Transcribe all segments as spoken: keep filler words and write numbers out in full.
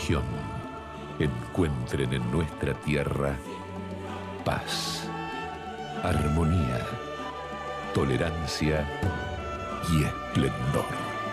religión, encuentren en nuestra tierra paz, armonía, tolerancia y esplendor.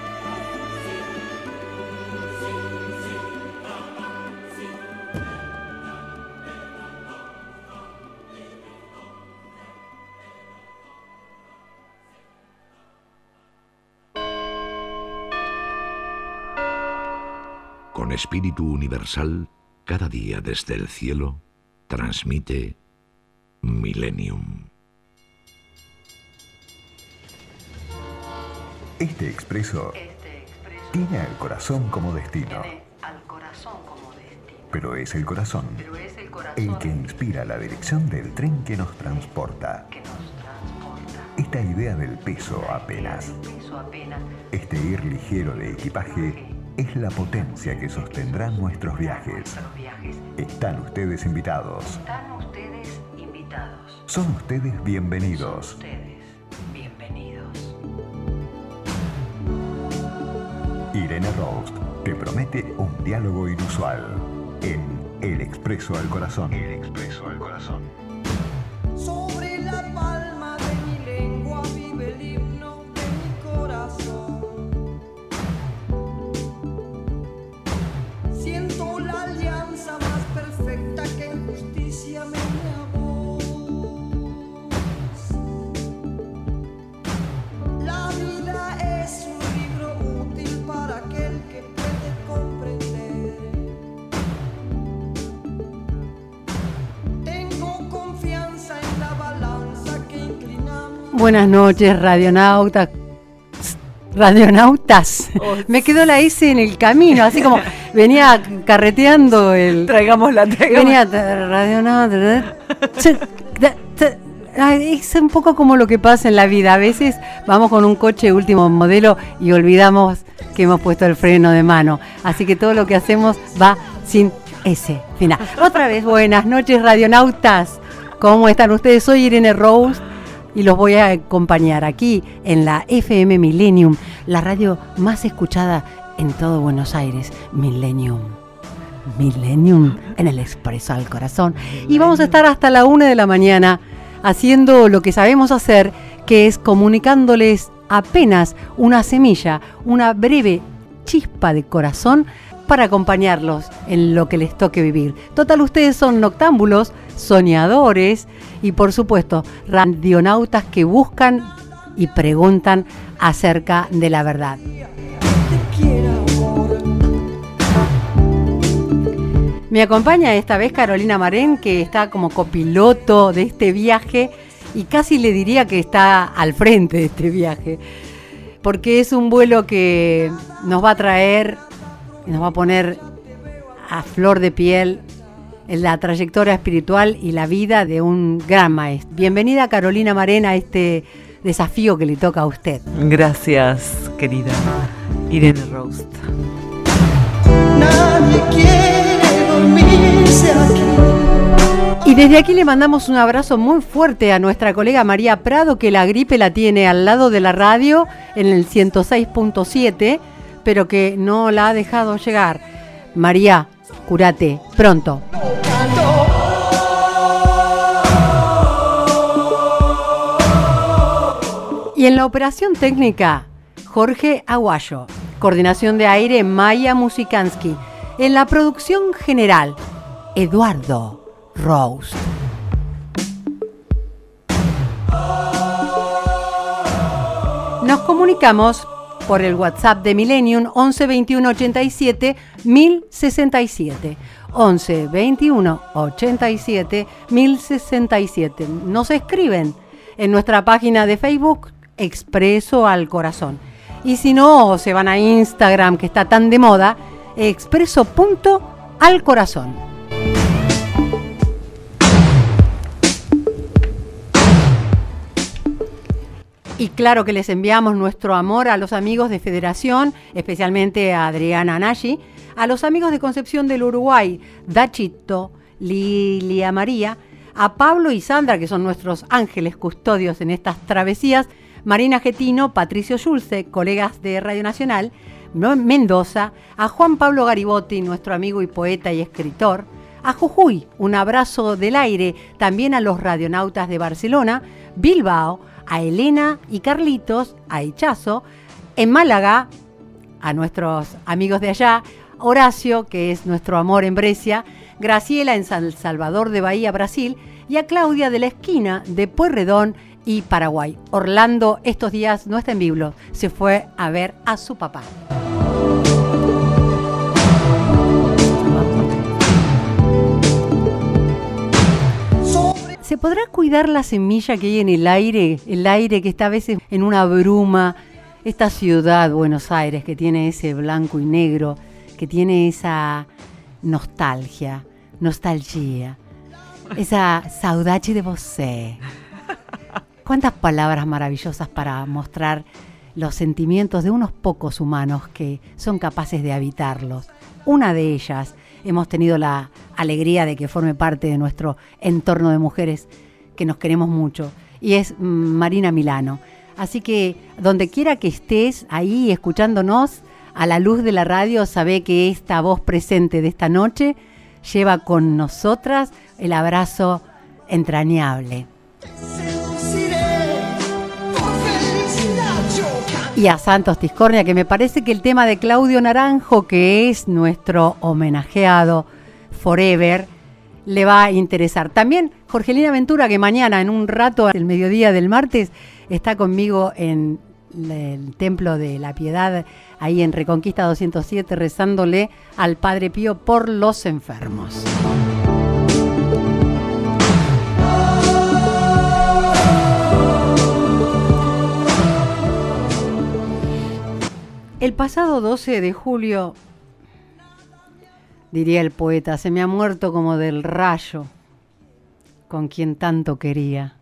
Con espíritu universal, cada día desde el cielo, transmite Millennium. Este expreso, Este expreso tiene al corazón como destino. tiene al corazón como destino. Pero es el corazón Pero es el corazón el que inspira la dirección del tren que nos transporta. que nos transporta. Esta idea del peso apenas, El peso apenas. este ir ligero de equipaje, es la potencia que sostendrá nuestros viajes. Nuestros viajes. Están ustedes invitados. Están ustedes invitados. Son ustedes Son bienvenidos. ustedes bienvenidos. Irene Roast te promete un diálogo inusual en El Expreso al Corazón. El Expreso al Corazón. Sobre la palma de mi lengua vive el himno de mi corazón. Siento la alianza más perfecta que en justicia me une a vos. La vida es un libro útil para aquel que puede comprender. Tengo confianza en la balanza que inclinamos. Buenas noches, radionautas. Radionautas. Oh. Me quedó la S en el camino, así como venía carreteando el. Traigámosla, traigámosla. Venía t- radionautas. Ch- t- t- ay, Es un poco como lo que pasa en la vida. A veces vamos con un coche último modelo y olvidamos que hemos puesto el freno de mano. Así que todo lo que hacemos va sin S final. Otra vez, buenas noches, radionautas. ¿Cómo están ustedes? Soy Irene Roast y los voy a acompañar aquí en la F M Millennium, la radio más escuchada en todo Buenos Aires. Millennium. Millennium en el Expreso al Corazón. Y vamos a estar hasta la una de la mañana haciendo lo que sabemos hacer, que es comunicándoles apenas una semilla, una breve chispa de corazón para acompañarlos en lo que les toque vivir. Total, ustedes son noctámbulos, soñadores y, por supuesto, radionautas que buscan y preguntan acerca de la verdad. Te quiera, amor. Me acompaña esta vez Carolina Marén, que está como copiloto de este viaje y casi le diría que está al frente de este viaje, porque es un vuelo que nos va a traer, nos va a poner a flor de piel en la trayectoria espiritual y la vida de un gran maestro. Bienvenida, Carolina Marén, a este desafío que le toca a usted. Gracias, querida Irene Roast. Nadie quiere dormirse aquí. Y desde aquí le mandamos un abrazo muy fuerte a nuestra colega María Prado, que la gripe la tiene al lado de la radio en el ciento seis punto siete, pero que no la ha dejado llegar. María, curate pronto. Y en la operación técnica, Jorge Aguayo. Coordinación de aire, Maya Musikansky. En la producción general, Eduardo Roast. Nos comunicamos por el WhatsApp de Millennium once veintiuno ochenta y siete mil sesenta y siete. once veintiuno ochenta y siete mil sesenta y siete. Nos escriben en nuestra página de Facebook, Expreso al Corazón. Y si no, se van a Instagram, que está tan de moda, expreso punto al corazón. Y claro que les enviamos nuestro amor a los amigos de Federación, especialmente a Adriana Nashi, a los amigos de Concepción del Uruguay, Dachito, Lilia María, a Pablo y Sandra, que son nuestros ángeles custodios en estas travesías, Marina Getino, Patricio Schulze, colegas de Radio Nacional, Mendoza, a Juan Pablo Garibotti, nuestro amigo y poeta y escritor, a Jujuy, un abrazo del aire, también a los radionautas de Barcelona, Bilbao, a Elena y Carlitos, a Hichazo, en Málaga, a nuestros amigos de allá, Horacio, que es nuestro amor en Brescia, Graciela en San Salvador de Bahía, Brasil, y a Claudia de la esquina de Pueyrredón y Paraguay. Orlando estos días no está en Biblos, se fue a ver a su papá. ¿Se podrá cuidar la semilla que hay en el aire? El aire que está a veces en una bruma. Esta ciudad, Buenos Aires, que tiene ese blanco y negro, que tiene esa nostalgia, nostalgia, esa saudade de você. Cuántas palabras maravillosas para mostrar los sentimientos de unos pocos humanos que son capaces de habitarlos. Una de ellas, hemos tenido la alegría de que forme parte de nuestro entorno de mujeres que nos queremos mucho, y es Marina Milano. Así que donde quiera que estés ahí escuchándonos a la luz de la radio, sabe que esta voz presente de esta noche lleva con nosotras el abrazo entrañable. Y a Santos Tiscornia, que me parece que el tema de Claudio Naranjo, que es nuestro homenajeado forever, le va a interesar. También Jorgelina Ventura, que mañana en un rato, el mediodía del martes, está conmigo en el Templo de la Piedad, ahí en Reconquista doscientos siete, rezándole al Padre Pío por los enfermos. El pasado doce de julio, diría el poeta, se me ha muerto como del rayo con quien tanto quería.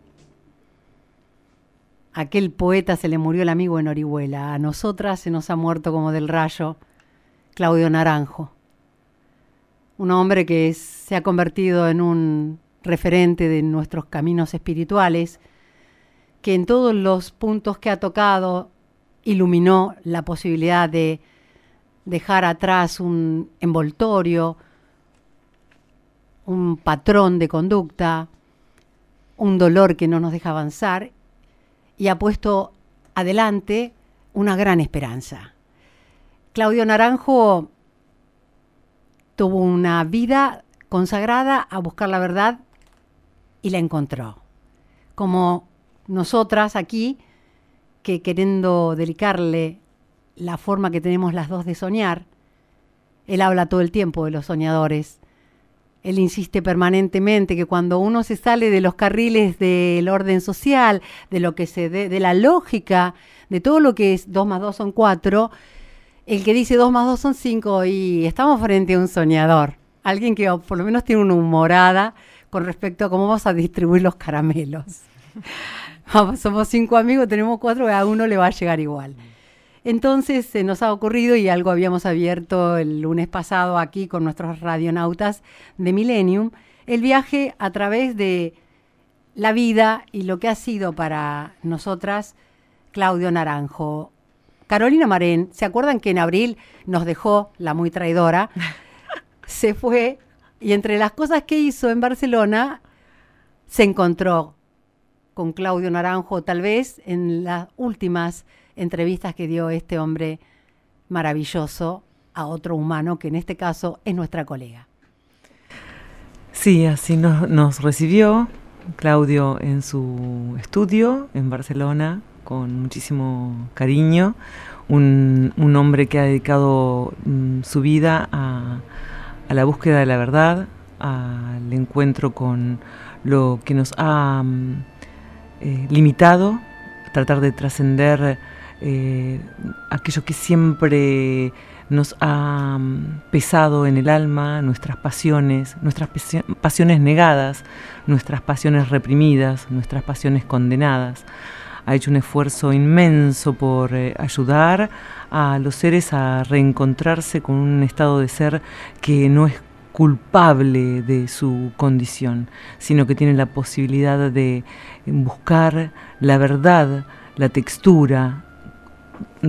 A aquel poeta se le murió el amigo en Orihuela. A nosotras se nos ha muerto como del rayo Claudio Naranjo. Un hombre que es, se ha convertido en un referente de nuestros caminos espirituales, que en todos los puntos que ha tocado iluminó la posibilidad de dejar atrás un envoltorio, un patrón de conducta, un dolor que no nos deja avanzar, y ha puesto adelante una gran esperanza. Claudio Naranjo tuvo una vida consagrada a buscar la verdad y la encontró. Como nosotras aquí, que queriendo dedicarle la forma que tenemos las dos de soñar, él habla todo el tiempo de los soñadores. Él insiste permanentemente que cuando uno se sale de los carriles del orden social, de lo que se de, de la lógica, de todo lo que es dos más dos son cuatro, el que dice dos más dos son cinco, y estamos frente a un soñador, alguien que por lo menos tiene una humorada con respecto a cómo vamos a distribuir los caramelos. Vamos, somos cinco amigos, tenemos cuatro, a uno le va a llegar igual. Entonces se nos ha ocurrido, y algo habíamos abierto el lunes pasado aquí con nuestros radionautas de Millennium, el viaje a través de la vida y lo que ha sido para nosotras Claudio Naranjo. Carolina Marén, ¿se acuerdan que en abril nos dejó la muy traidora? Se fue, y entre las cosas que hizo en Barcelona, se encontró con Claudio Naranjo, tal vez en las últimas entrevistas que dio este hombre maravilloso a otro humano, que en este caso es nuestra colega. Sí, así nos, nos recibió Claudio en su estudio en Barcelona, con muchísimo cariño. Un, un hombre que ha dedicado mm, su vida a, a la búsqueda de la verdad, al encuentro con lo que nos ha mm, eh, limitado, tratar de trascender eh, aquello que siempre nos ha um, pesado en el alma, nuestras pasiones, nuestras pasiones negadas, nuestras pasiones reprimidas, nuestras pasiones condenadas. Ha hecho un esfuerzo inmenso por eh, ayudar a los seres a reencontrarse con un estado de ser que no es culpable de su condición, sino que tiene la posibilidad de buscar la verdad, la textura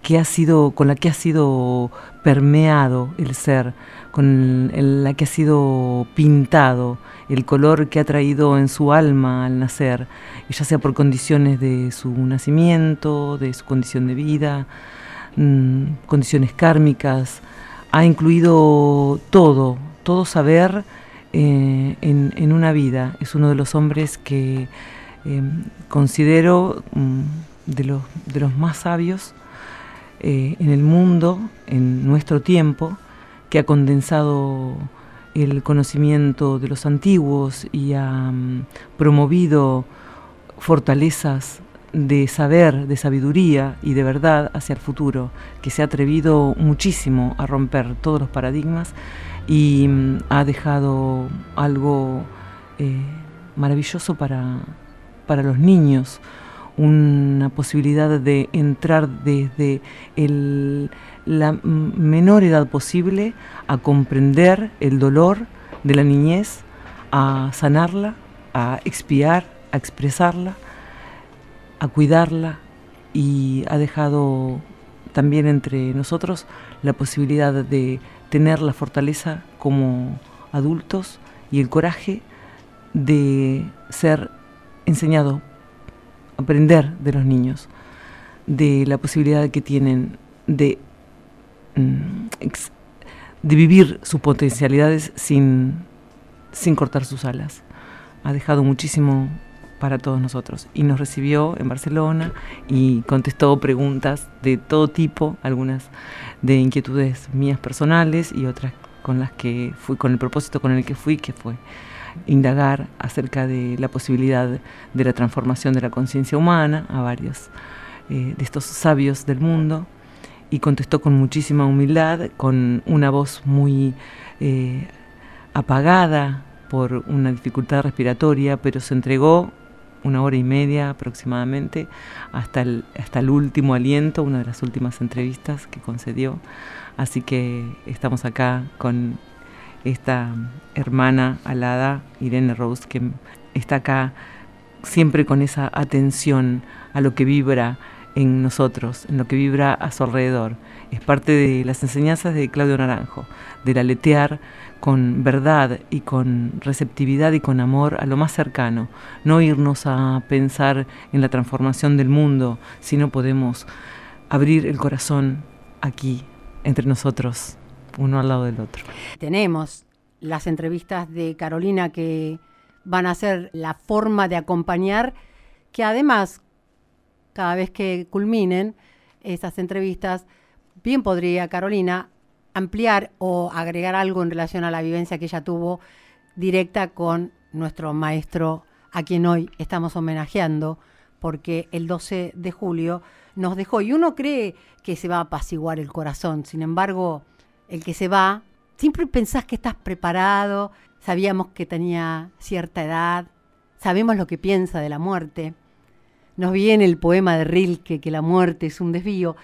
que ha sido, con la que ha sido permeado el ser, con el, la que ha sido pintado, el color que ha traído en su alma al nacer, ya sea por condiciones de su nacimiento, de su condición de vida, mmm, condiciones kármicas, ha incluido todo, todo saber eh, en, en una vida. Es uno de los hombres que eh, considero mmm, de los, de los más sabios eh, en el mundo, en nuestro tiempo, que ha condensado el conocimiento de los antiguos y ha um, promovido fortalezas de saber, de sabiduría y de verdad hacia el futuro, que se ha atrevido muchísimo a romper todos los paradigmas y um, ha dejado algo eh, maravilloso para, para los niños, una posibilidad de entrar desde el, la menor edad posible a comprender el dolor de la niñez, a sanarla, a expiar, a expresarla, a cuidarla, y ha dejado también entre nosotros la posibilidad de tener la fortaleza como adultos y el coraje de ser enseñados, aprender de los niños, de la posibilidad que tienen de, de vivir sus potencialidades sin, sin cortar sus alas. Ha dejado muchísimo para todos nosotros y nos recibió en Barcelona y contestó preguntas de todo tipo, algunas de inquietudes mías personales y otras con las que fui, con el propósito con el que fui, que fue indagar acerca de la posibilidad de la transformación de la conciencia humana a varios eh, de estos sabios del mundo, y contestó con muchísima humildad, con una voz muy eh, apagada por una dificultad respiratoria, pero se entregó una hora y media aproximadamente hasta el, hasta el último aliento, una de las últimas entrevistas que concedió. Así que estamos acá con esta hermana alada, Irene Rose, que está acá siempre con esa atención a lo que vibra en nosotros, en lo que vibra a su alrededor. Es parte de las enseñanzas de Claudio Naranjo, del aletear con verdad y con receptividad y con amor a lo más cercano. No irnos a pensar en la transformación del mundo, sino podemos abrir el corazón aquí, entre nosotros, uno al lado del otro. Tenemos las entrevistas de Carolina que van a ser la forma de acompañar, que además, cada vez que culminen esas entrevistas, bien podría Carolina ampliar o agregar algo en relación a la vivencia que ella tuvo directa con nuestro maestro, a quien hoy estamos homenajeando, porque el doce de julio nos dejó, y uno cree que se va a apaciguar el corazón. Sin embargo, el que se va, siempre pensás que estás preparado, sabíamos que tenía cierta edad, sabemos lo que piensa de la muerte. Nos viene el poema de Rilke, que la muerte es un desvío.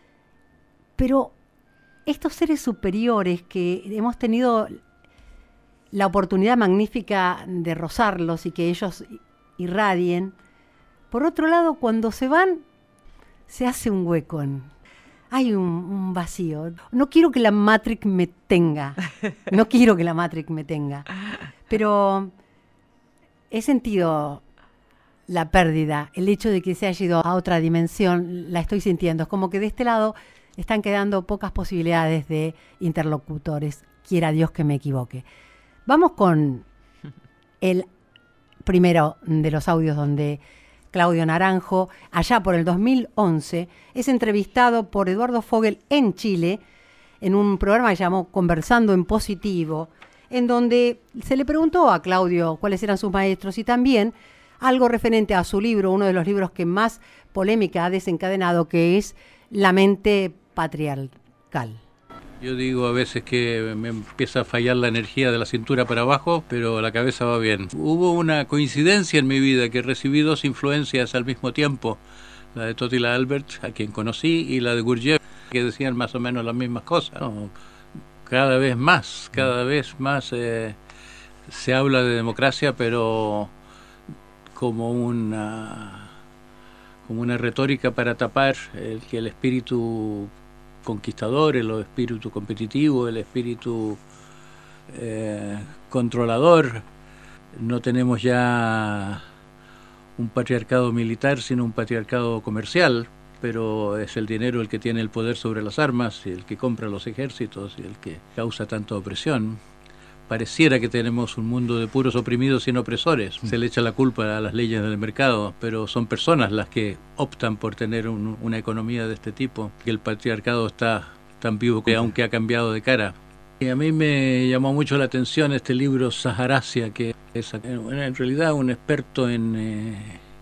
Pero estos seres superiores que hemos tenido la oportunidad magnífica de rozarlos y que ellos irradien, por otro lado, cuando se van, se hace un hueco. Hay un, un vacío. No quiero que la Matrix me tenga. No quiero que la Matrix me tenga. Pero he sentido la pérdida, el hecho de que se haya ido a otra dimensión, la estoy sintiendo. Es como que de este lado están quedando pocas posibilidades de interlocutores. Quiera Dios que me equivoque. Vamos con el primero de los audios donde Claudio Naranjo, allá por el dos mil once, es entrevistado por Eduardo Fogel en Chile, en un programa que llamó Conversando en Positivo, en donde se le preguntó a Claudio cuáles eran sus maestros y también algo referente a su libro, uno de los libros que más polémica ha desencadenado, que es La mente patriarcal. Yo digo a veces que me empieza a fallar la energía de la cintura para abajo, pero la cabeza va bien. Hubo una coincidencia en mi vida, que recibí dos influencias al mismo tiempo, la de Totila Albert, a quien conocí, y la de Gurdjieff, que decían más o menos las mismas cosas, ¿no? Cada vez más, cada vez más eh, se habla de democracia, pero como una, como una retórica para tapar el que el espíritu conquistador, el espíritu competitivo, el espíritu eh, controlador. No tenemos ya un patriarcado militar, sino un patriarcado comercial, pero es el dinero el que tiene el poder sobre las armas, y el que compra los ejércitos, y el que causa tanta opresión. Pareciera que tenemos un mundo de puros oprimidos sin opresores. Se le echa la culpa a las leyes del mercado, pero son personas las que optan por tener un, una economía de este tipo, que el patriarcado está tan vivo que aunque ha cambiado de cara. Y a mí me llamó mucho la atención este libro Saharasia, que es en realidad un experto en, eh,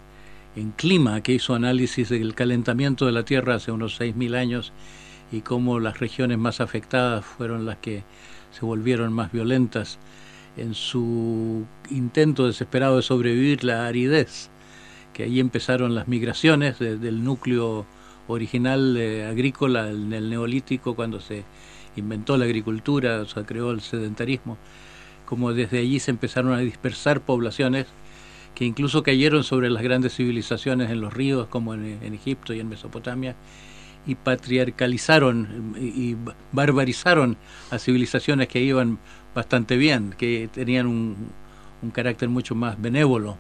en clima, que hizo análisis del calentamiento de la Tierra hace unos seis mil años y cómo las regiones más afectadas fueron las que se volvieron más violentas en su intento desesperado de sobrevivir la aridez, que ahí empezaron las migraciones desde el núcleo original eh, agrícola en el Neolítico, cuando se inventó la agricultura, o sea, creó el sedentarismo, como desde allí se empezaron a dispersar poblaciones que incluso cayeron sobre las grandes civilizaciones en los ríos, como en, en Egipto y en Mesopotamia, y patriarcalizaron y, y barbarizaron a civilizaciones que iban bastante bien, que tenían un, un carácter mucho más benévolo.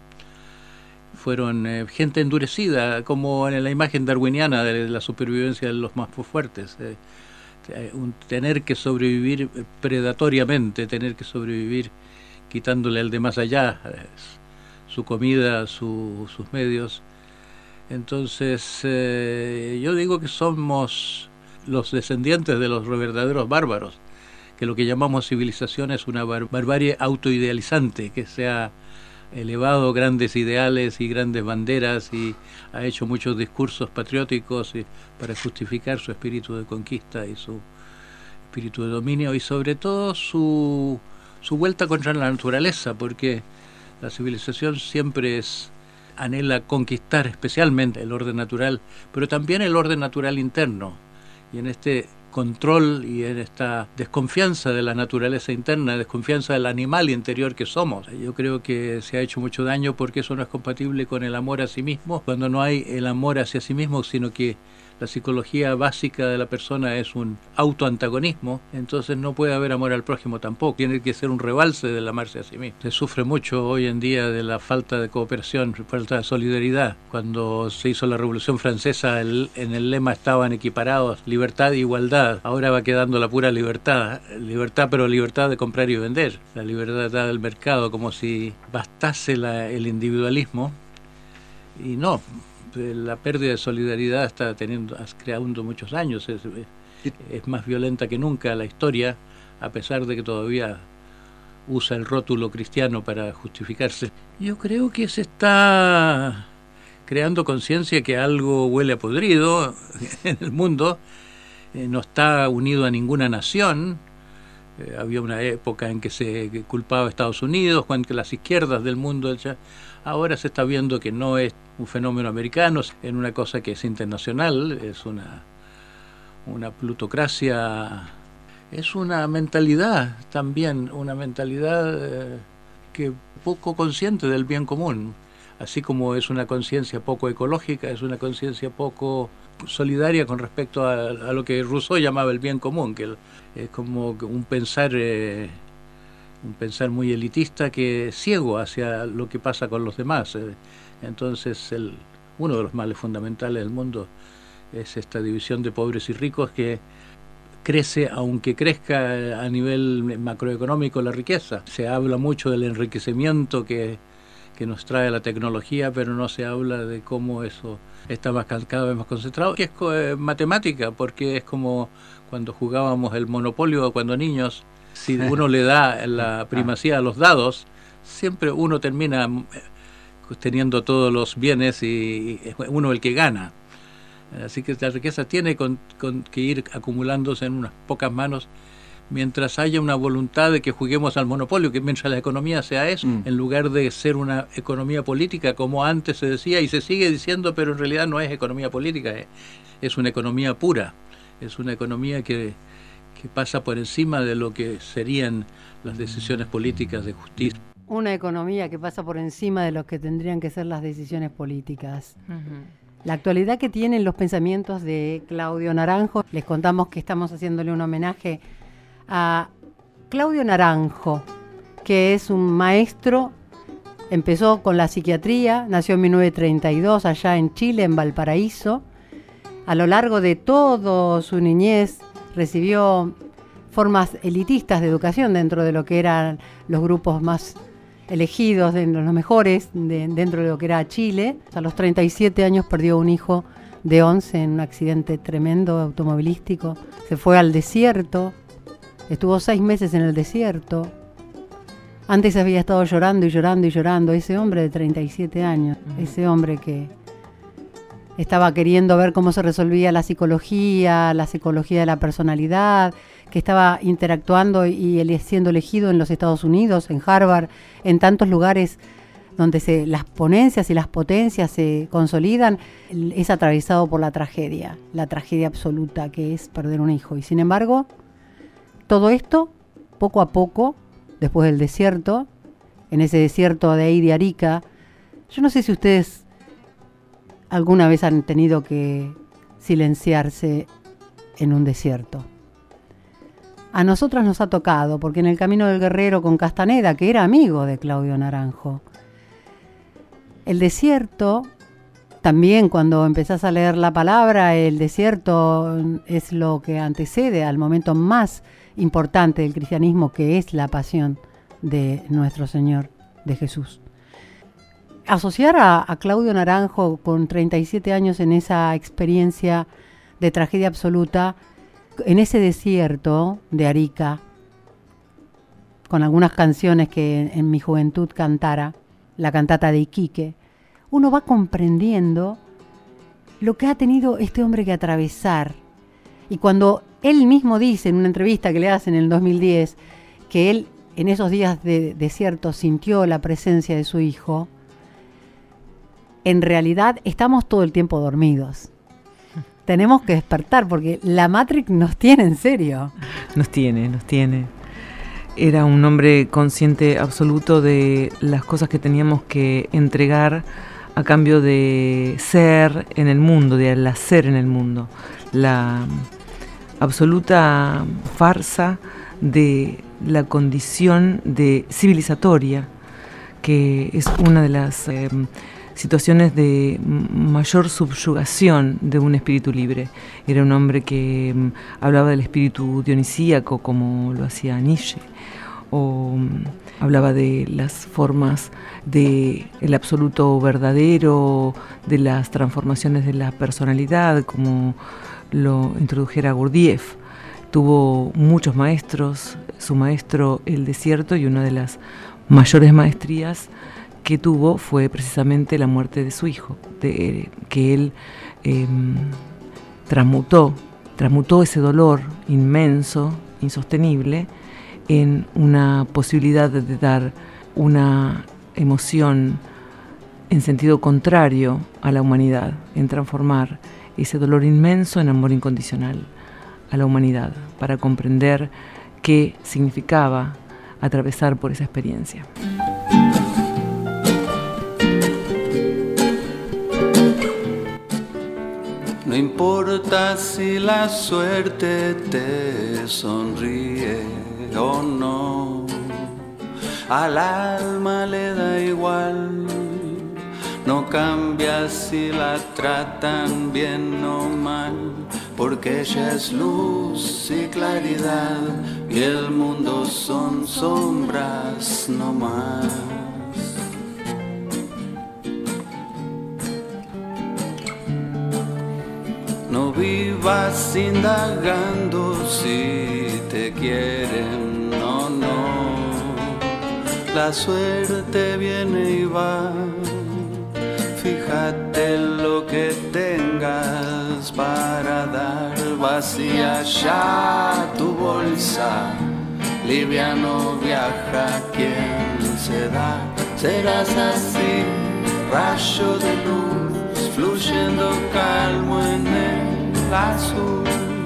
Fueron eh, gente endurecida, como en la imagen darwiniana de la supervivencia de los más fuertes. Eh, un, tener que sobrevivir predatoriamente, tener que sobrevivir quitándole al de más allá eh, su comida, su, sus medios. Entonces, eh, yo digo que somos los descendientes de los verdaderos bárbaros, que lo que llamamos civilización es una bar barbarie autoidealizante, que se ha elevado grandes ideales y grandes banderas y ha hecho muchos discursos patrióticos y, para justificar su espíritu de conquista y su espíritu de dominio, y sobre todo su, su vuelta contra la naturaleza, porque la civilización siempre es... anhela conquistar especialmente el orden natural, pero también el orden natural interno. Y en este control y en esta desconfianza de la naturaleza interna, desconfianza del animal interior que somos, yo creo que se ha hecho mucho daño, porque eso no es compatible con el amor a sí mismo, cuando no hay el amor hacia sí mismo, sino que la psicología básica de la persona es un autoantagonismo, entonces no puede haber amor al prójimo tampoco, tiene que ser un rebalse del amarse a sí mismo. Se sufre mucho hoy en día de la falta de cooperación, falta de solidaridad. Cuando se hizo la Revolución Francesa, el, en el lema estaban equiparados libertad e igualdad, ahora va quedando la pura libertad, libertad pero libertad de comprar y vender, la libertad del mercado, como si bastase la, el individualismo, y no. La pérdida de solidaridad está teniendo, ha creado muchos años, es, es más violenta que nunca la historia, a pesar de que todavía usa el rótulo cristiano para justificarse. Yo creo que se está creando conciencia que algo huele a podrido en el mundo, eh, no está unido a ninguna nación. Eh, había una época en que se culpaba a Estados Unidos, cuando las izquierdas del mundo, ahora se está viendo que no es un fenómeno americano, es una cosa que es internacional, es una, una plutocracia, es una mentalidad también, una mentalidad eh, que poco consciente del bien común, así como es una conciencia poco ecológica, es una conciencia poco solidaria con respecto a, a lo que Rousseau llamaba el bien común, que es como un pensar... Eh, un pensar muy elitista, que es ciego hacia lo que pasa con los demás. Entonces, el, uno de los males fundamentales del mundo es esta división de pobres y ricos, que crece, aunque crezca a nivel macroeconómico la riqueza. Se habla mucho del enriquecimiento que, que nos trae la tecnología, pero no se habla de cómo eso está más, cada vez más concentrado, que es eh, matemática, porque es como cuando jugábamos el Monopolio cuando niños. Si uno le da la primacía a los dados, siempre uno termina teniendo todos los bienes y es uno el que gana. Así que la riqueza tiene con, con que ir acumulándose en unas pocas manos, mientras haya una voluntad de que juguemos al monopolio, que mientras la economía sea eso, mm. en lugar de ser una economía política, como antes se decía y se sigue diciendo, pero en realidad no es economía política, es, es una economía pura, es una economía que... que pasa por encima de lo que serían las decisiones políticas de justicia. Una economía que pasa por encima de lo que tendrían que ser las decisiones políticas. Uh-huh. La actualidad que tienen los pensamientos de Claudio Naranjo. Les contamos que estamos haciéndole un homenaje a Claudio Naranjo, que es un maestro, empezó con la psiquiatría, nació en mil novecientos treinta y dos allá en Chile, en Valparaíso. A lo largo de toda su niñez recibió formas elitistas de educación dentro de lo que eran los grupos más elegidos, de los mejores de, dentro de lo que era Chile. A los treinta y siete años perdió un hijo de once en un accidente tremendo automovilístico. Se fue al desierto, estuvo seis meses en el desierto. Antes había estado llorando y llorando y llorando. Ese hombre de treinta y siete años, uh-huh. ese hombre que estaba queriendo ver cómo se resolvía la psicología, la psicología de la personalidad, que estaba interactuando y siendo elegido en los Estados Unidos, en Harvard, en tantos lugares donde se, las ponencias y las potencias se consolidan, es atravesado por la tragedia, la tragedia absoluta que es perder un hijo. Y sin embargo, todo esto, poco a poco, después del desierto, en ese desierto de ahí de Arica, yo no sé si ustedes alguna vez han tenido que silenciarse en un desierto. A nosotras nos ha tocado, porque en el Camino del Guerrero con Castaneda, que era amigo de Claudio Naranjo, el desierto, también cuando empezás a leer la palabra, el desierto es lo que antecede al momento más importante del cristianismo, que es la pasión de nuestro Señor, de Jesús. Asociar a, a Claudio Naranjo con treinta y siete años en esa experiencia de tragedia absoluta, en ese desierto de Arica, con algunas canciones que en, en mi juventud cantara, la cantata de Iquique, uno va comprendiendo lo que ha tenido este hombre que atravesar. Y cuando él mismo dice en una entrevista que le hacen en el dos mil diez que él en esos días de desierto sintió la presencia de su hijo, en realidad estamos todo el tiempo dormidos. Tenemos que despertar porque la Matrix nos tiene en serio. Nos tiene, nos tiene. Era un hombre consciente absoluto de las cosas que teníamos que entregar a cambio de ser en el mundo, de hacer en el mundo. La absoluta farsa de la condición de civilizatoria, que es una de las eh, situaciones de mayor subyugación de un espíritu libre. Era un hombre que um, hablaba del espíritu dionisíaco, como lo hacía Nietzsche, o um, hablaba de las formas del absoluto verdadero, de las transformaciones de la personalidad, como lo introdujera Gurdjieff. Tuvo muchos maestros, su maestro El Desierto, y una de las mayores maestrías que tuvo fue precisamente la muerte de su hijo, de, que él eh, transmutó, transmutó ese dolor inmenso, insostenible, en una posibilidad de dar una emoción en sentido contrario a la humanidad, en transformar ese dolor inmenso en amor incondicional a la humanidad, para comprender qué significaba atravesar por esa experiencia. No importa si la suerte te sonríe o no, al alma le da igual, no cambia si la tratan bien o mal, porque ella es luz y claridad y el mundo son sombras no más. No vivas indagando si te quieren o no. La suerte viene y va. Fíjate lo que tengas para dar. Vacía ya tu bolsa. Liviano viaja quien se da. Serás así, rayo de luz, fluyendo calmo en el azul.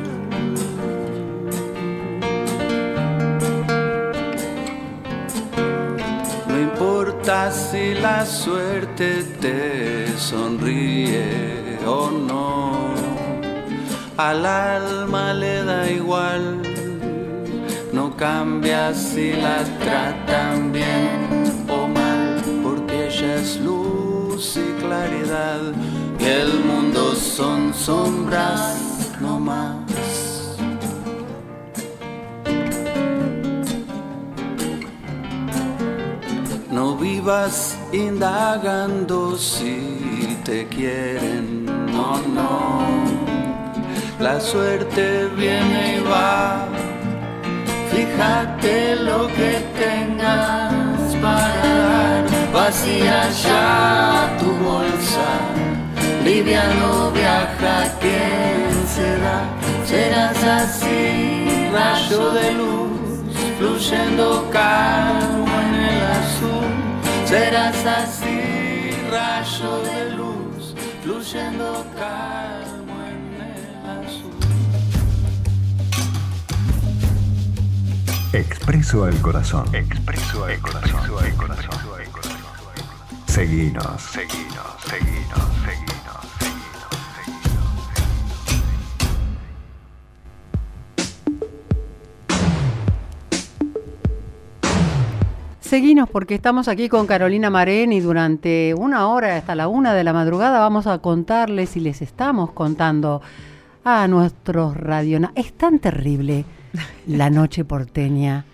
No importa si la suerte te sonríe o no. Al alma le da igual, no cambia si la tratan bien o mal, porque ella es luz y claridad, y el mundo son sombras no más. No vivas indagando si te quieren, no, no. La suerte viene y va. Fíjate lo que tengas para dar. Vacía ya tu bolsa, liviano viaja quien será. Serás así, rayo de luz, fluyendo calmo en el azul. Serás así, rayo de luz, fluyendo calmo en el azul. Expreso al corazón. Expreso al corazón. Seguinos, seguinos, seguinos, seguinos, seguinos, Seguinos porque estamos aquí con Carolina Marén y durante una hora hasta la una de la madrugada vamos a contarles y les estamos contando a nuestros radionas. Es tan terrible la noche porteña.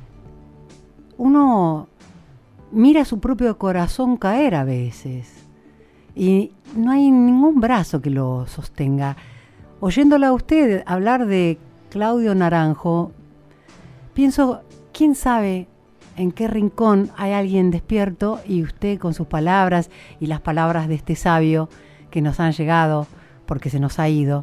Uno mira su propio corazón caer a veces y no hay ningún brazo que lo sostenga. Oyéndola a usted hablar de Claudio Naranjo, pienso, ¿quién sabe en qué rincón hay alguien despierto? Y usted con sus palabras y las palabras de este sabio que nos han llegado porque se nos ha ido,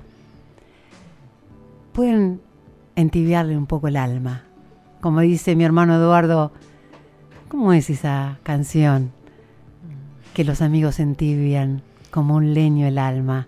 pueden entibiarle un poco el alma. Como dice mi hermano Eduardo, ¿cómo es esa canción? Que los amigos entibian como un leño el alma.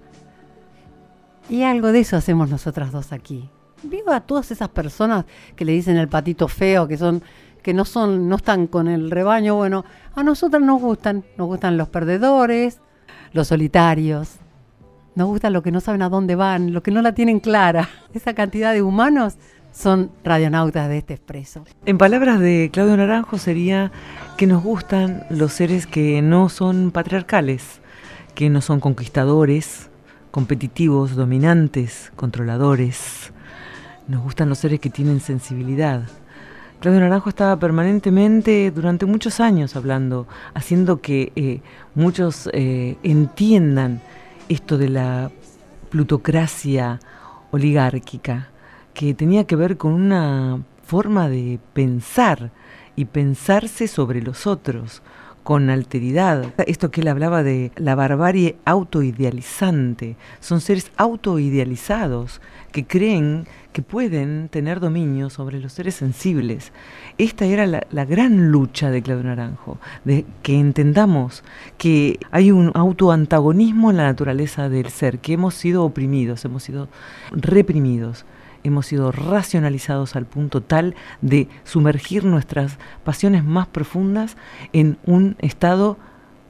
Y algo de eso hacemos nosotras dos aquí. Vivo a todas esas personas que le dicen el patito feo, que son, que no son, no están con el rebaño. Bueno, a nosotras nos gustan, nos gustan los perdedores, los solitarios. Nos gusta lo que no saben a dónde van, lo que no la tienen clara. Esa cantidad de humanos son radionautas de este expreso. En palabras de Claudio Naranjo sería que nos gustan los seres que no son patriarcales, que no son conquistadores, competitivos, dominantes, controladores. Nos gustan los seres que tienen sensibilidad. Claudio Naranjo estaba permanentemente durante muchos años hablando, haciendo que eh, muchos eh, entiendan esto de la plutocracia oligárquica, que tenía que ver con una forma de pensar y pensarse sobre los otros, con alteridad. Esto que él hablaba de la barbarie autoidealizante, son seres autoidealizados que creen que pueden tener dominio sobre los seres sensibles. Esta era la, la gran lucha de Claudio Naranjo, de que entendamos que hay un autoantagonismo en la naturaleza del ser, que hemos sido oprimidos, hemos sido reprimidos, hemos sido racionalizados al punto tal de sumergir nuestras pasiones más profundas en un estado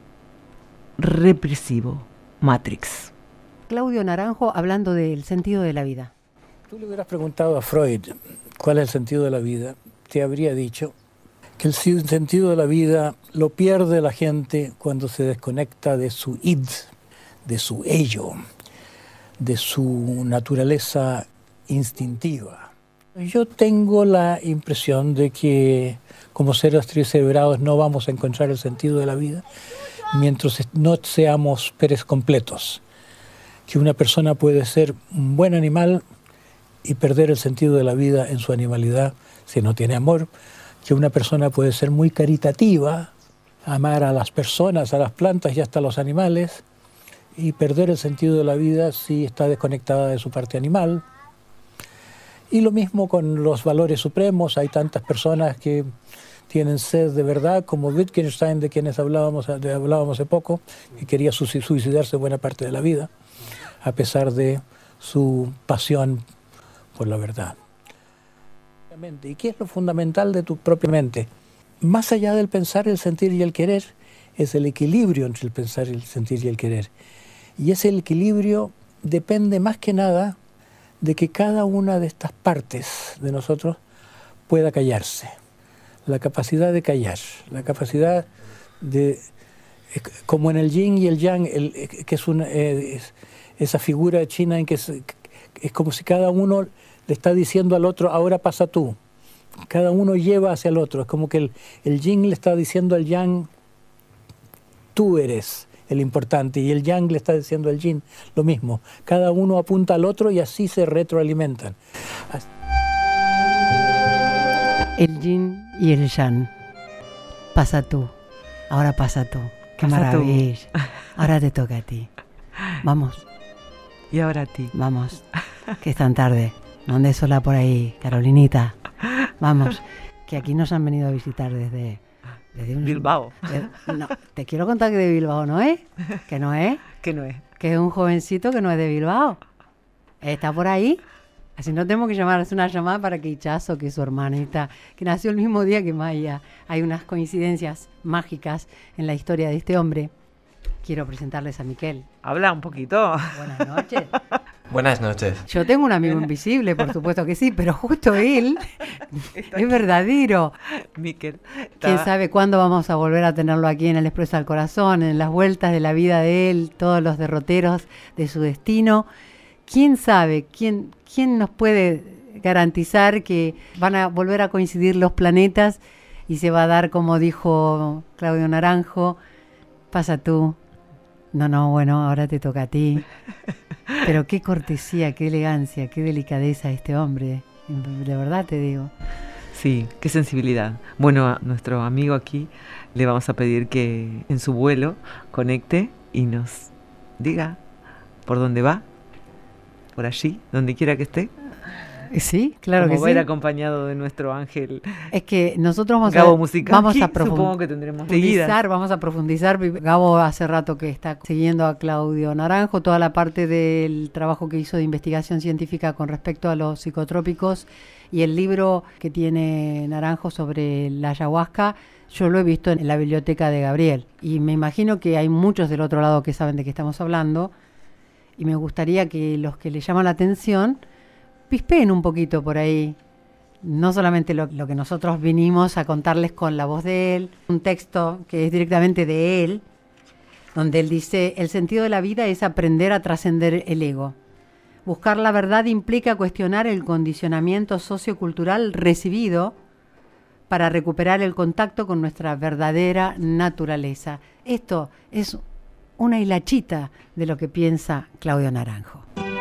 represivo, Matrix. Claudio Naranjo hablando del sentido de la vida. Tú le hubieras preguntado a Freud cuál es el sentido de la vida, te habría dicho que el sentido de la vida lo pierde la gente cuando se desconecta de su id, de su ello, de su naturaleza instintiva. Yo tengo la impresión de que como seres tricebrados no vamos a encontrar el sentido de la vida mientras no seamos seres completos. Que una persona puede ser un buen animal y perder el sentido de la vida en su animalidad si no tiene amor. Que una persona puede ser muy caritativa, amar a las personas, a las plantas y hasta a los animales, y perder el sentido de la vida si está desconectada de su parte animal. Y lo mismo con los valores supremos. Hay tantas personas que tienen sed de verdad, como Wittgenstein, de quienes hablábamos, de, hablábamos hace poco, que quería suicidarse buena parte de la vida, a pesar de su pasión por la verdad. ¿Y qué es lo fundamental de tu propia mente? Más allá del pensar, el sentir y el querer, es el equilibrio entre el pensar, el sentir y el querer. Y ese equilibrio depende más que nada de que cada una de estas partes de nosotros pueda callarse. La capacidad de callar, la capacidad de, como en el yin y el yang, el, que es, una, es esa figura china en que es, es como si cada uno le está diciendo al otro, ahora pasa tú. Cada uno lleva hacia el otro. Es como que el, el yin le está diciendo al yang, tú eres el importante, y el yang le está diciendo al yin lo mismo. Cada uno apunta al otro y así se retroalimentan. El yin y el yang. Pasa tú. Ahora pasa tú. Qué Pasa tú. maravilla. Ahora te toca a ti. Vamos. Y ahora a ti. Vamos. Que es tan tarde. No andes sola por ahí, Carolinita. Vamos. Que aquí nos han venido a visitar desde... desde un, Bilbao. De, no, te quiero contar que de Bilbao no es. Que no es. Que no es. Que es un jovencito que no es de Bilbao. Está por ahí. Así no tenemos que llamar, hacer una llamada para que Ichazo, que es su hermanita, que nació el mismo día que Maya. Hay unas coincidencias mágicas en la historia de este hombre. Quiero presentarles a Miquel. Habla un poquito. Buenas noches. Buenas noches. Yo tengo un amigo invisible, por supuesto que sí, pero justo él es verdadero. Miquel. ¿Quién sabe cuándo vamos a volver a tenerlo aquí en el Expreso al Corazón, en las vueltas de la vida de él, todos los derroteros de su destino? ¿Quién sabe? ¿Quién, quién nos puede garantizar que van a volver a coincidir los planetas y se va a dar, como dijo Claudio Naranjo, pasa tú? No, no, bueno, ahora te toca a ti. Pero qué cortesía, qué elegancia, qué delicadeza este hombre. De verdad te digo. Sí, qué sensibilidad. Bueno, a nuestro amigo aquí le vamos a pedir que en su vuelo conecte y nos diga por dónde va. Por allí, donde quiera que esté. Sí, claro Como que va a ir sí. acompañado de nuestro ángel. Es que nosotros vamos Gabo a, Musicaki, vamos a supongo que tendremos profundizar, seguidas. vamos a profundizar. Gabo hace rato que está siguiendo a Claudio Naranjo, toda la parte del trabajo que hizo de investigación científica con respecto a los psicotrópicos y el libro que tiene Naranjo sobre la ayahuasca. Yo lo he visto en la biblioteca de Gabriel y me imagino que hay muchos del otro lado que saben de qué estamos hablando. Y me gustaría que los que le llaman la atención pispeen un poquito por ahí. No solamente lo, lo que nosotros vinimos a contarles con la voz de él, un texto que es directamente de él, donde él dice, el sentido de la vida es aprender a trascender el ego. Buscar la verdad implica cuestionar el condicionamiento sociocultural recibido para recuperar el contacto con nuestra verdadera naturaleza. Esto es una hilachita de lo que piensa Claudio Naranjo.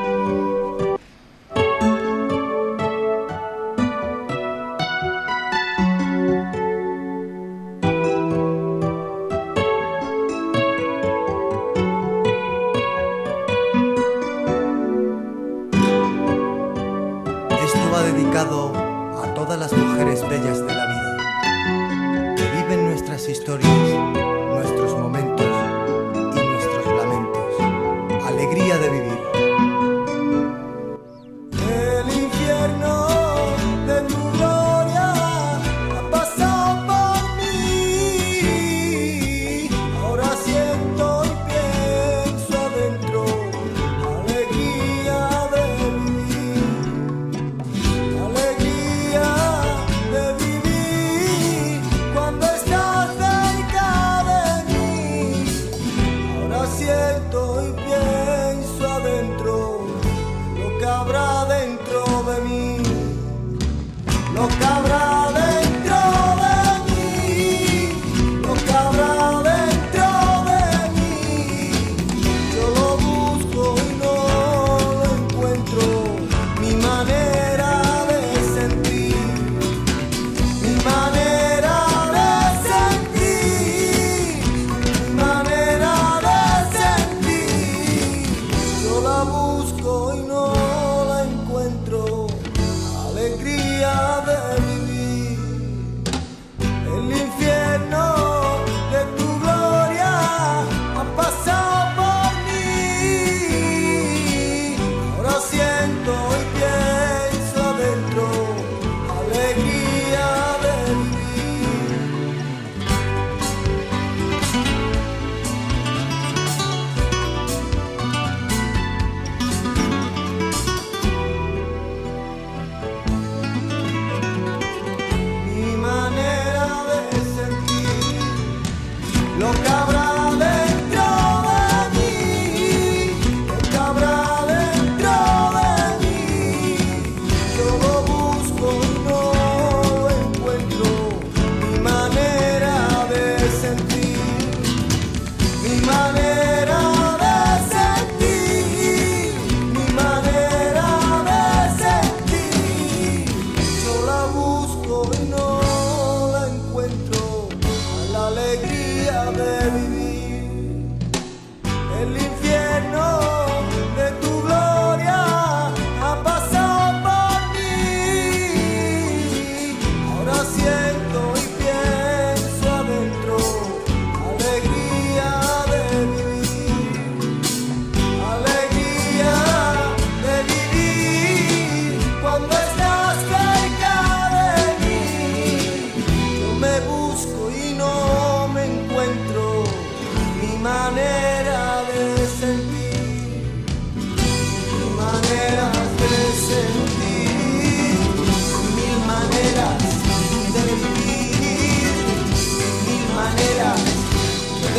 Esto va dedicado a todas las mujeres bellas de la vida, que viven nuestras historias, nuestros momentos y nuestros lamentos. Alegría de vivir.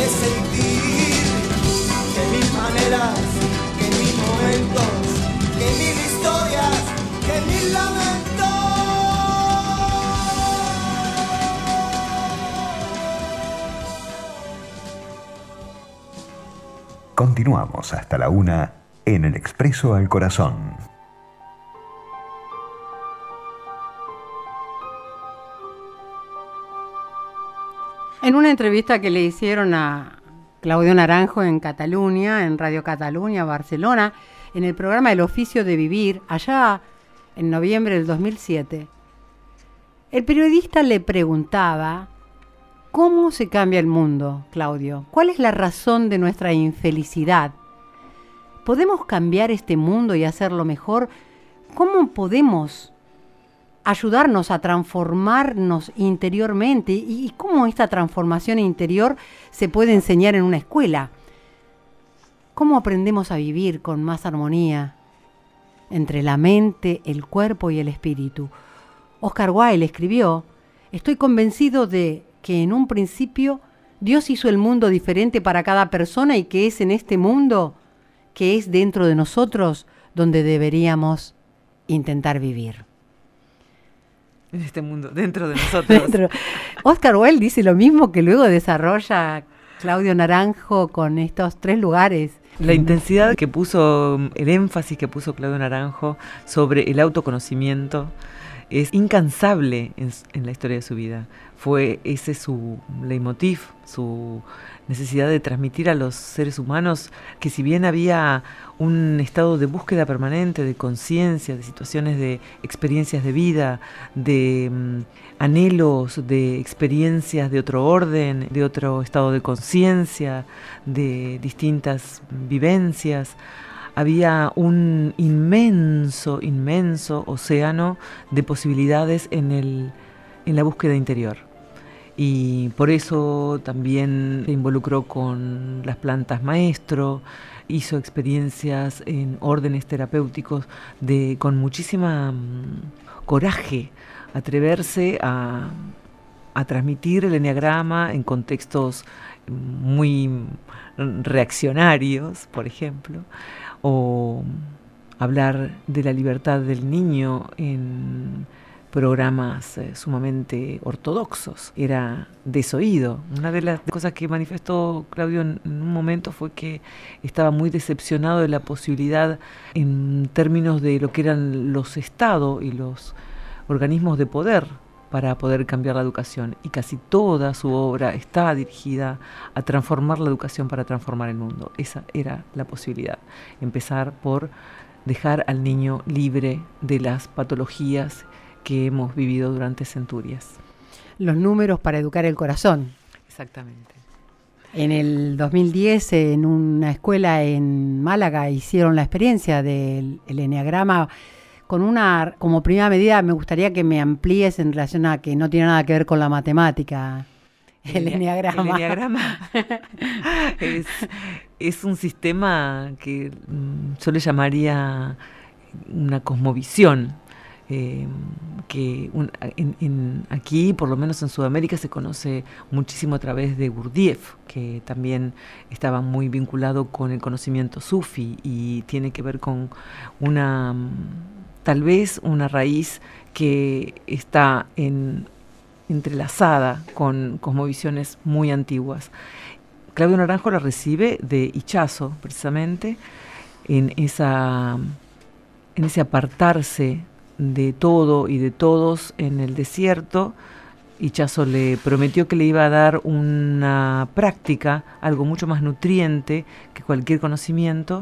de sentir, que mil maneras, que mil momentos, que mil historias, que mil lamentos. Continuamos hasta la una en el Expreso al Corazón. En una entrevista que le hicieron a Claudio Naranjo en Cataluña, en Radio Cataluña, Barcelona, en el programa El Oficio de Vivir, allá en noviembre del dos mil siete, el periodista le preguntaba: ¿cómo se cambia el mundo, Claudio? ¿Cuál es la razón de nuestra infelicidad? ¿Podemos cambiar este mundo y hacerlo mejor? ¿Cómo podemos ayudarnos a transformarnos interiormente? ¿Y cómo esta transformación interior se puede enseñar en una escuela? ¿Cómo aprendemos a vivir con más armonía entre la mente, el cuerpo y el espíritu? Oscar Wilde escribió: estoy convencido de que en un principio Dios hizo el mundo diferente para cada persona y que es en este mundo, que es dentro de nosotros, donde deberíamos intentar vivir. En este mundo, dentro de nosotros. Dentro. Oscar Wilde dice lo mismo que luego desarrolla Claudio Naranjo con estos tres lugares. La intensidad que puso, el énfasis que puso Claudio Naranjo sobre el autoconocimiento es incansable en, en la historia de su vida. Fue ese su leitmotiv, su necesidad de transmitir a los seres humanos que si bien había un estado de búsqueda permanente, de conciencia, de situaciones de experiencias de vida, de um, anhelos, de experiencias de otro orden, de otro estado de conciencia, de distintas vivencias, había un inmenso, inmenso océano de posibilidades en, el, en la búsqueda interior. Y por eso también se involucró con las plantas maestro, hizo experiencias en órdenes terapéuticos de, con muchísima um, coraje, atreverse a, a transmitir el eneagrama en contextos muy reaccionarios, por ejemplo, o hablar de la libertad del niño en programas eh, sumamente ortodoxos. Era desoído. Una de las cosas que manifestó Claudio en, en un momento fue que estaba muy decepcionado de la posibilidad en términos de lo que eran los estados y los organismos de poder para poder cambiar la educación, y casi toda su obra está dirigida a transformar la educación para transformar el mundo. Esa era la posibilidad, empezar por dejar al niño libre de las patologías que hemos vivido durante centurias. Los números para educar el corazón. Exactamente. En el dos mil diez, en una escuela en Málaga, hicieron la experiencia del el eneagrama. Con una, como primera medida, me gustaría que me amplíes en relación a que no tiene nada que ver con la matemática, el, el eneagrama. El eneagrama es, es un sistema que mm, yo le llamaría una cosmovisión, eh, que un, en, en, aquí, por lo menos en Sudamérica, se conoce muchísimo a través de Gurdjieff, que también estaba muy vinculado con el conocimiento sufi y tiene que ver con una... tal vez una raíz que está en, entrelazada con cosmovisiones muy antiguas. Claudio Naranjo la recibe de Ichazo, precisamente, en, esa, en ese apartarse de todo y de todos en el desierto. Ichazo le prometió que le iba a dar una práctica, algo mucho más nutriente que cualquier conocimiento.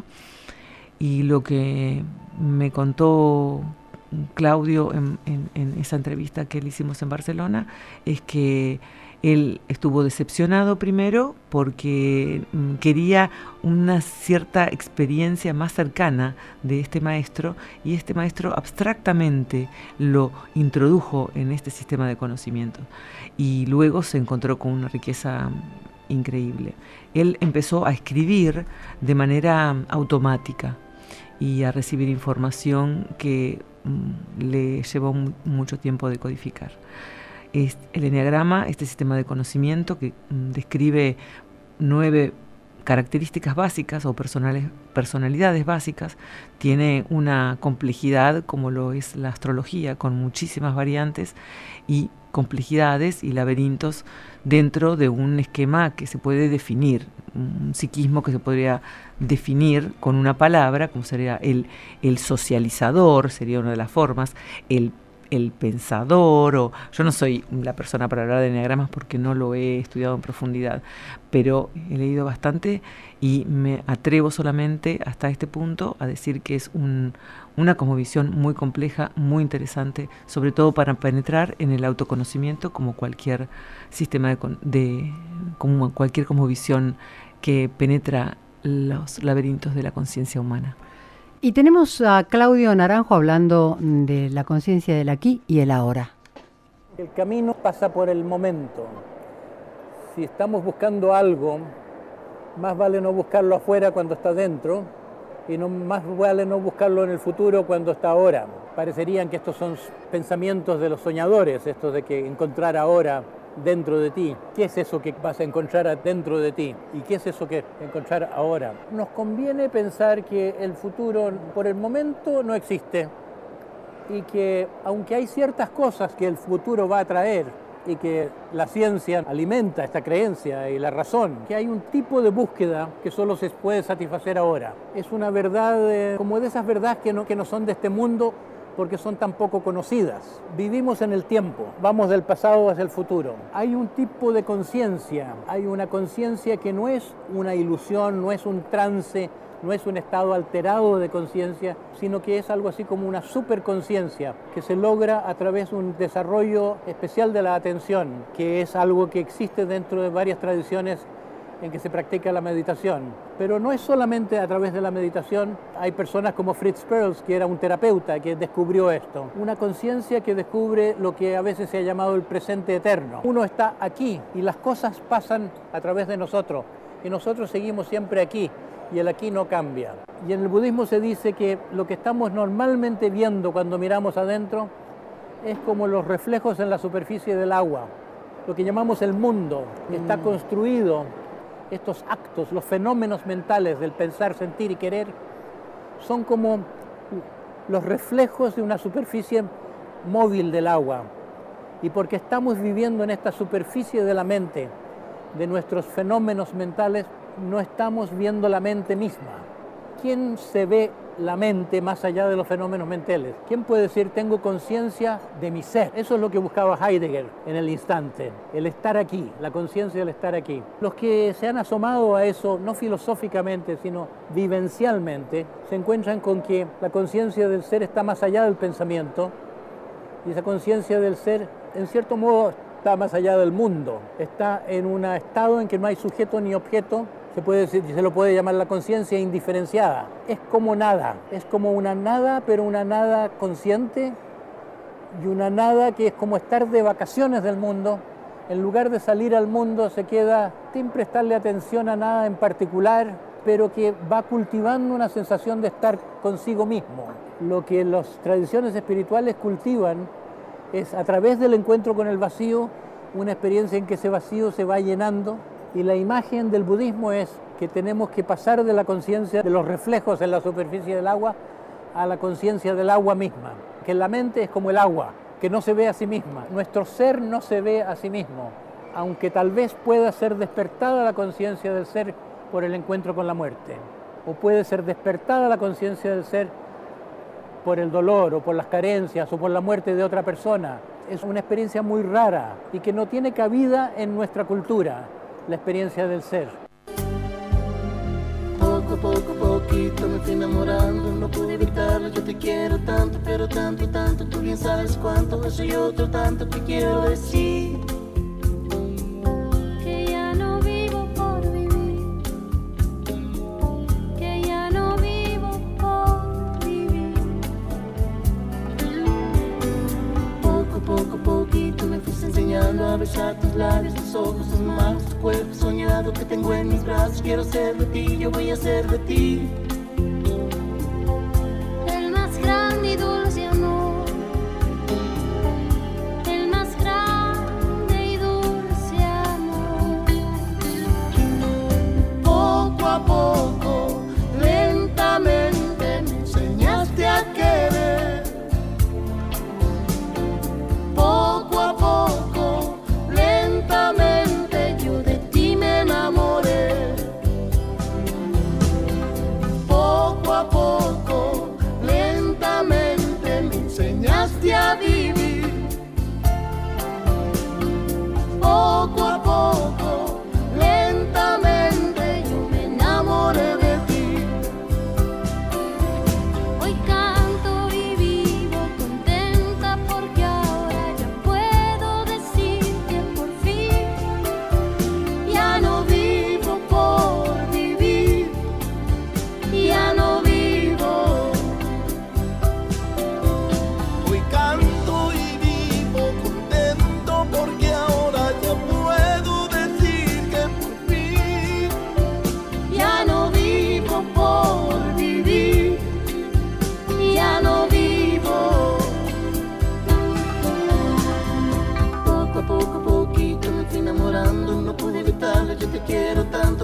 Y lo que me contó Claudio en, en, en esa entrevista que le hicimos en Barcelona es que él estuvo decepcionado primero porque mm, quería una cierta experiencia más cercana de este maestro, y este maestro abstractamente lo introdujo en este sistema de conocimiento y luego se encontró con una riqueza increíble. Él empezó a escribir de manera automática y a recibir información que mm, le llevó m- mucho tiempo de codificar. Es el eneagrama, este sistema de conocimiento que mm, describe nueve características básicas o personales, personalidades básicas, tiene una complejidad como lo es la astrología, con muchísimas variantes y complejidades y laberintos dentro de un esquema que se puede definir, un psiquismo que se podría definir con una palabra, como sería el, el socializador, sería una de las formas, el el pensador, o yo no soy la persona para hablar de enneagramas porque no lo he estudiado en profundidad, pero he leído bastante y me atrevo solamente hasta este punto a decir que es un, una cosmovisión muy compleja, muy interesante, sobre todo para penetrar en el autoconocimiento, como cualquier sistema de, de como cualquier cosmovisión que penetra los laberintos de la conciencia humana. Y tenemos a Claudio Naranjo hablando de la conciencia del aquí y el ahora. El camino pasa por el momento. Si estamos buscando algo, más vale no buscarlo afuera cuando está dentro, y no, más vale no buscarlo en el futuro cuando está ahora. Parecerían que estos son pensamientos de los soñadores, estos de que encontrar ahora dentro de ti. ¿Qué es eso que vas a encontrar dentro de ti? ¿Y qué es eso que encontrar ahora? Nos conviene pensar que el futuro por el momento no existe y que aunque hay ciertas cosas que el futuro va a traer y que la ciencia alimenta esta creencia y la razón, que hay un tipo de búsqueda que solo se puede satisfacer ahora. Es una verdad eh, como de esas verdades que no, que no son de este mundo, porque son tan poco conocidas. Vivimos en el tiempo, vamos del pasado hacia el futuro. Hay un tipo de conciencia, hay una conciencia que no es una ilusión, no es un trance, no es un estado alterado de conciencia, sino que es algo así como una superconciencia que se logra a través de un desarrollo especial de la atención, que es algo que existe dentro de varias tradiciones en que se practica la meditación. Pero no es solamente a través de la meditación. Hay personas como Fritz Perls, que era un terapeuta, que descubrió esto. Una conciencia que descubre lo que a veces se ha llamado el presente eterno. Uno está aquí y las cosas pasan a través de nosotros y nosotros seguimos siempre aquí y el aquí no cambia. Y en el budismo se dice que lo que estamos normalmente viendo cuando miramos adentro es como los reflejos en la superficie del agua. Lo que llamamos el mundo está construido. Estos actos, los fenómenos mentales del pensar, sentir y querer, son como los reflejos de una superficie móvil del agua. Y porque estamos viviendo en esta superficie de la mente, de nuestros fenómenos mentales, no estamos viendo la mente misma. ¿Quién se ve la mente más allá de los fenómenos mentales? ¿Quién puede decir, tengo conciencia de mi ser? Eso es lo que buscaba Heidegger en el instante, el estar aquí, la conciencia del estar aquí. Los que se han asomado a eso, no filosóficamente, sino vivencialmente, se encuentran con que la conciencia del ser está más allá del pensamiento, y esa conciencia del ser, en cierto modo, está más allá del mundo. Está en un estado en que no hay sujeto ni objeto. Se, puede decir, se lo puede llamar la conciencia indiferenciada. Es como nada, es como una nada, pero una nada consciente y una nada que es como estar de vacaciones del mundo. En lugar de salir al mundo se queda sin prestarle atención a nada en particular, pero que va cultivando una sensación de estar consigo mismo. Lo que las tradiciones espirituales cultivan es a través del encuentro con el vacío, una experiencia en que ese vacío se va llenando. Y la imagen del budismo es que tenemos que pasar de la conciencia de los reflejos en la superficie del agua a la conciencia del agua misma. Que la mente es como el agua, que no se ve a sí misma. Nuestro ser no se ve a sí mismo, aunque tal vez pueda ser despertada la conciencia del ser por el encuentro con la muerte. O puede ser despertada la conciencia del ser por el dolor o por las carencias o por la muerte de otra persona. Es una experiencia muy rara y que no tiene cabida en nuestra cultura. La experiencia del ser. Poco a poco, poquito me fui enamorando, no pude evitarlo, yo te quiero tanto, pero tanto, tanto, tú bien sabes cuánto, eso y otro tanto te quiero decir. Que ya no vivo por vivir, que ya no vivo por vivir. Poco a poco, poquito me fuiste enseñando a besar tus labios, tus ojos, tus manos, tu cuerpo soñado que tengo en mis brazos. Quiero ser de ti, yo voy a ser de ti. El más grande y dulce amor, el más grande y dulce amor.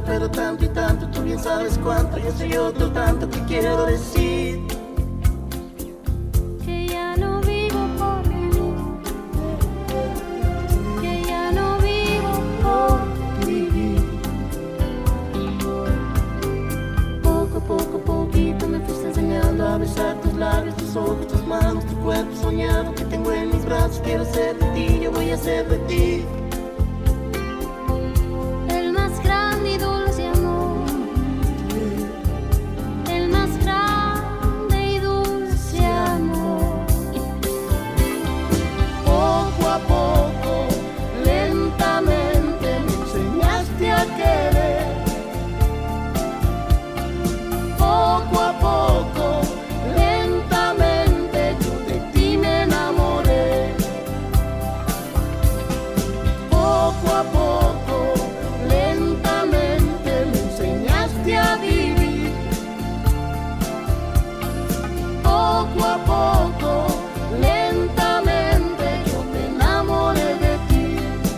tanto, pero tanto y tanto, tú bien sabes cuánto, y ese y otro tanto que quiero decir. Que ya no vivo por vivir, que ya no vivo por vivir. Poco a poco, poquito me fuiste enseñando a besar tus labios, tus ojos, tus manos, tu cuerpo soñado que tengo en mis brazos. Quiero ser de ti, yo voy a ser de ti. El más grande y dulce amor, el más grande y dulce amor. Poco a poco, lentamente me enseñaste a querer. Poco a poco, lentamente yo de ti me enamoré. Poco a poco, lentamente me enseñaste a vivir. Poco a poco, lentamente yo me enamoré de ti.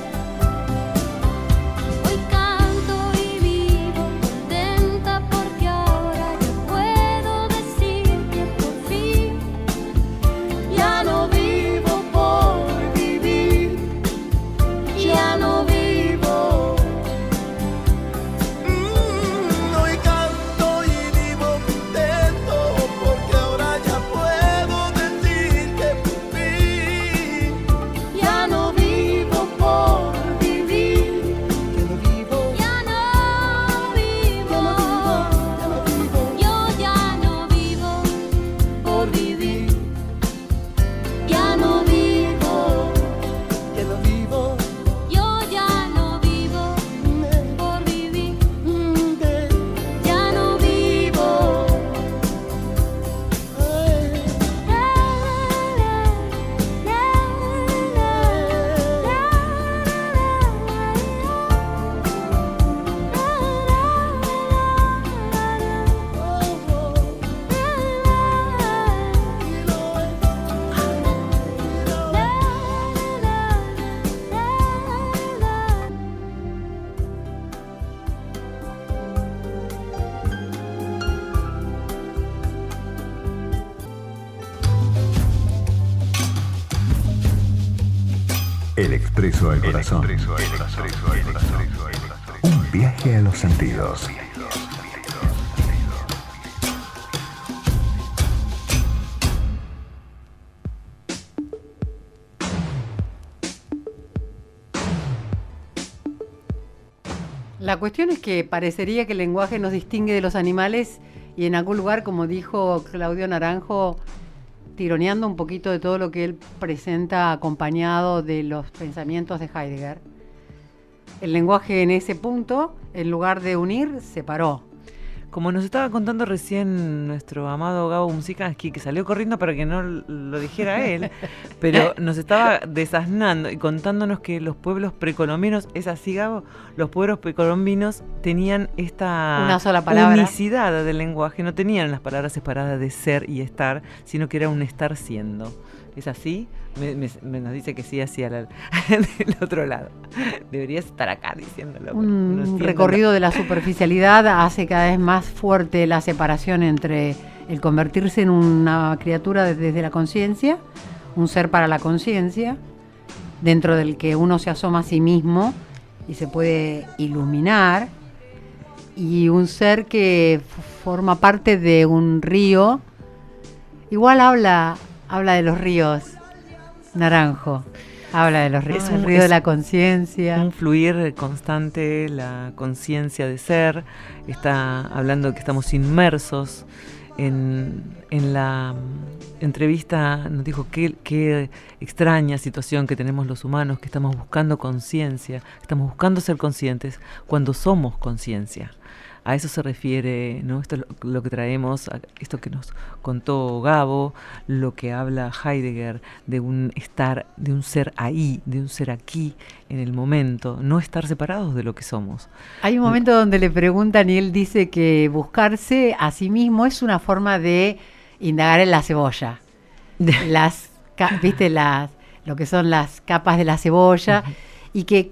Hoy canto y vivo contenta porque ahora yo puedo decir que por fin Ya no vivo por vivir, ya no vivo. Mm, hoy canto y vivo contento porque ahora ya puedo decir que por fin ya no vivo por vivir, ya no vivo, ya no vivo, ya no vivo, yo ya no vivo por vivir, ya no vivo, ya no vivo. yo ya no vivo por vivir, Ya no vivo. El Expreso al Corazón. Un viaje a los sentidos. La cuestión es que parecería que el lenguaje nos distingue de los animales y en algún lugar, como dijo Claudio Naranjo, tironeando un poquito de todo lo que él presenta acompañado de los pensamientos de Heidegger, el lenguaje en ese punto, en lugar de unir, separó. Como nos estaba contando recién nuestro amado Gabo Musikansky, que salió corriendo para que no lo dijera él, pero nos estaba desasnando y contándonos que los pueblos precolombinos, es así, Gabo, los pueblos precolombinos tenían esta Una sola palabra. unicidad del lenguaje, no tenían las palabras separadas de ser y estar, sino que era un estar siendo. ¿Es así? Me, me, me nos dice que sí, así al, del otro lado. Deberías estar acá diciéndolo. Un no recorrido de la superficialidad hace cada vez más fuerte la separación entre el convertirse en una criatura desde, desde la conciencia, un ser para la conciencia, dentro del que uno se asoma a sí mismo y se puede iluminar, y un ser que f- forma parte de un río. Igual habla... Habla de los ríos, Naranjo. Habla de los ríos, Es el un- río es de la conciencia. Un fluir constante, la conciencia de ser. Está hablando de que estamos inmersos en, en la mm, entrevista. Nos dijo qué, qué extraña situación que tenemos los humanos, que estamos buscando conciencia, estamos buscando ser conscientes cuando somos conciencia. A eso se refiere, ¿no? Esto es lo, lo que traemos, a- esto que nos contó Gabo, lo que habla Heidegger de un estar, de un ser ahí, de un ser aquí, en el momento, no estar separados de lo que somos. Hay un momento donde le preguntan y él dice que buscarse a sí mismo es una forma de indagar en la cebolla. Las, ca- viste, las, lo que son las capas de la cebolla, y que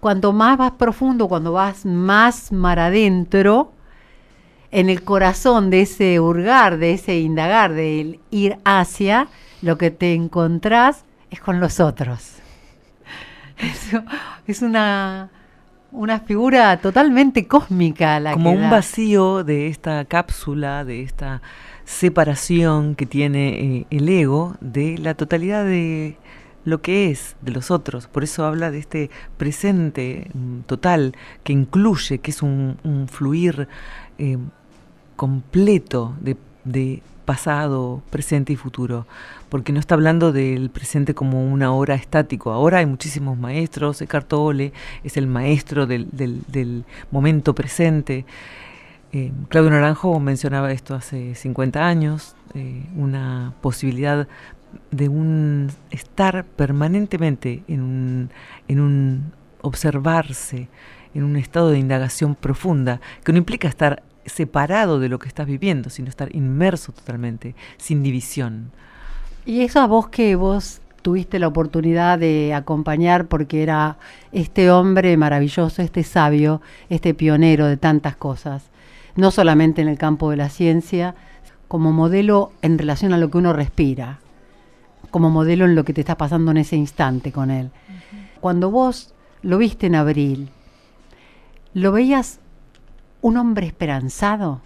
cuanto más vas profundo, cuando vas más mar adentro, en el corazón de ese hurgar, de ese indagar, de ir hacia, lo que te encontrás es con los otros. Es, es una, una figura totalmente cósmica. La Como que un da. vacío de esta cápsula, de esta separación que tiene eh, el ego de la totalidad de lo que es, de los otros. Por eso habla de este presente mm, total, que incluye, que es un, un fluir eh, completo de, de pasado, presente y futuro, porque no está hablando del presente como una hora estático. Ahora hay muchísimos maestros. Eckhart Tolle es el maestro del, del, del momento presente. Eh, Claudio Naranjo mencionaba esto hace cincuenta años, eh, una posibilidad de un estar permanentemente en un, en un observarse, en un estado de indagación profunda, que no implica estar separado de lo que estás viviendo, sino estar inmerso totalmente, sin división. Y eso a vos que vos tuviste la oportunidad de acompañar, porque era este hombre maravilloso, este sabio, este pionero de tantas cosas, no solamente en el campo de la ciencia, como modelo en relación a lo que uno respira, como modelo en lo que te está pasando en ese instante con él. Uh-huh. Cuando vos lo viste en abril, ¿lo veías un hombre esperanzado?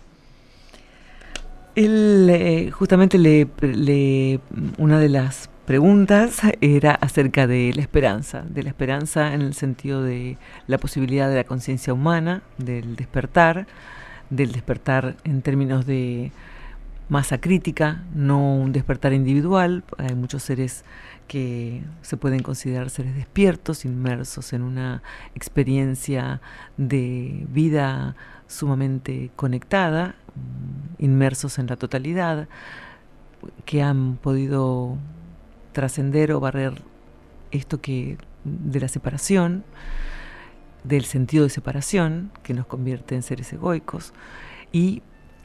Él eh, justamente le, le una de las preguntas era acerca de la esperanza, de la esperanza en el sentido de la posibilidad de la conciencia humana, del despertar, del despertar en términos de masa crítica, no un despertar individual. Hay muchos seres que se pueden considerar seres despiertos, inmersos en una experiencia de vida sumamente conectada, inmersos en la totalidad, que han podido trascender o barrer esto que de la separación, del sentido de separación, que nos convierte en seres egoicos. Y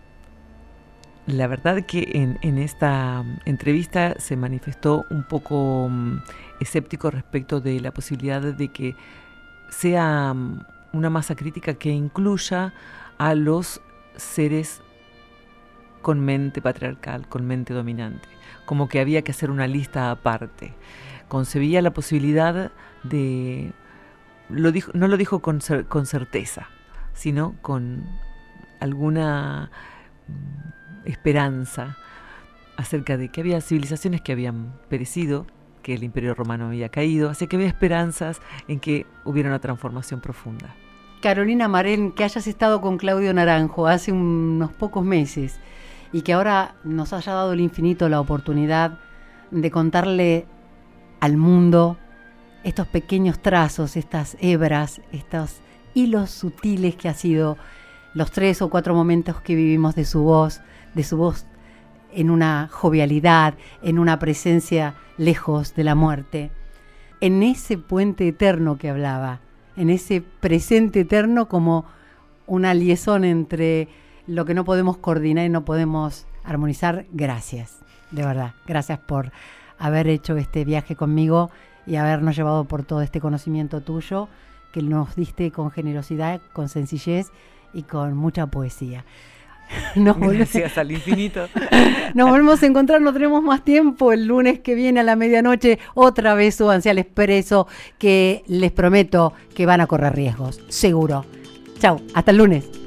la verdad que en, en esta entrevista se manifestó un poco um, escéptico respecto de la posibilidad de que sea um, una masa crítica que incluya a los seres con mente patriarcal, con mente dominante, como que había que hacer una lista aparte. Concebía la posibilidad de, lo dijo, no lo dijo con, cer- con certeza, sino con alguna mm, esperanza acerca de que había civilizaciones que habían perecido, que el Imperio Romano había caído, así que había esperanzas en que hubiera una transformación profunda. Carolina Marén, que hayas estado con Claudio Naranjo hace unos pocos meses y que ahora nos haya dado el infinito la oportunidad de contarle al mundo estos pequeños trazos, estas hebras, estos hilos sutiles que ha sido los tres o cuatro momentos que vivimos de su voz, de su voz en una jovialidad, en una presencia lejos de la muerte, en ese puente eterno que hablaba, en ese presente eterno como una liaison entre lo que no podemos coordinar y no podemos armonizar. Gracias, de verdad, gracias por haber hecho este viaje conmigo y habernos llevado por todo este conocimiento tuyo que nos diste con generosidad, con sencillez y con mucha poesía. Nos Gracias al infinito. Nos volvemos a encontrar, no tenemos más tiempo. El lunes que viene a la medianoche, otra vez súbanse al Expreso, que les prometo que van a correr riesgos, seguro. Chau, hasta el lunes.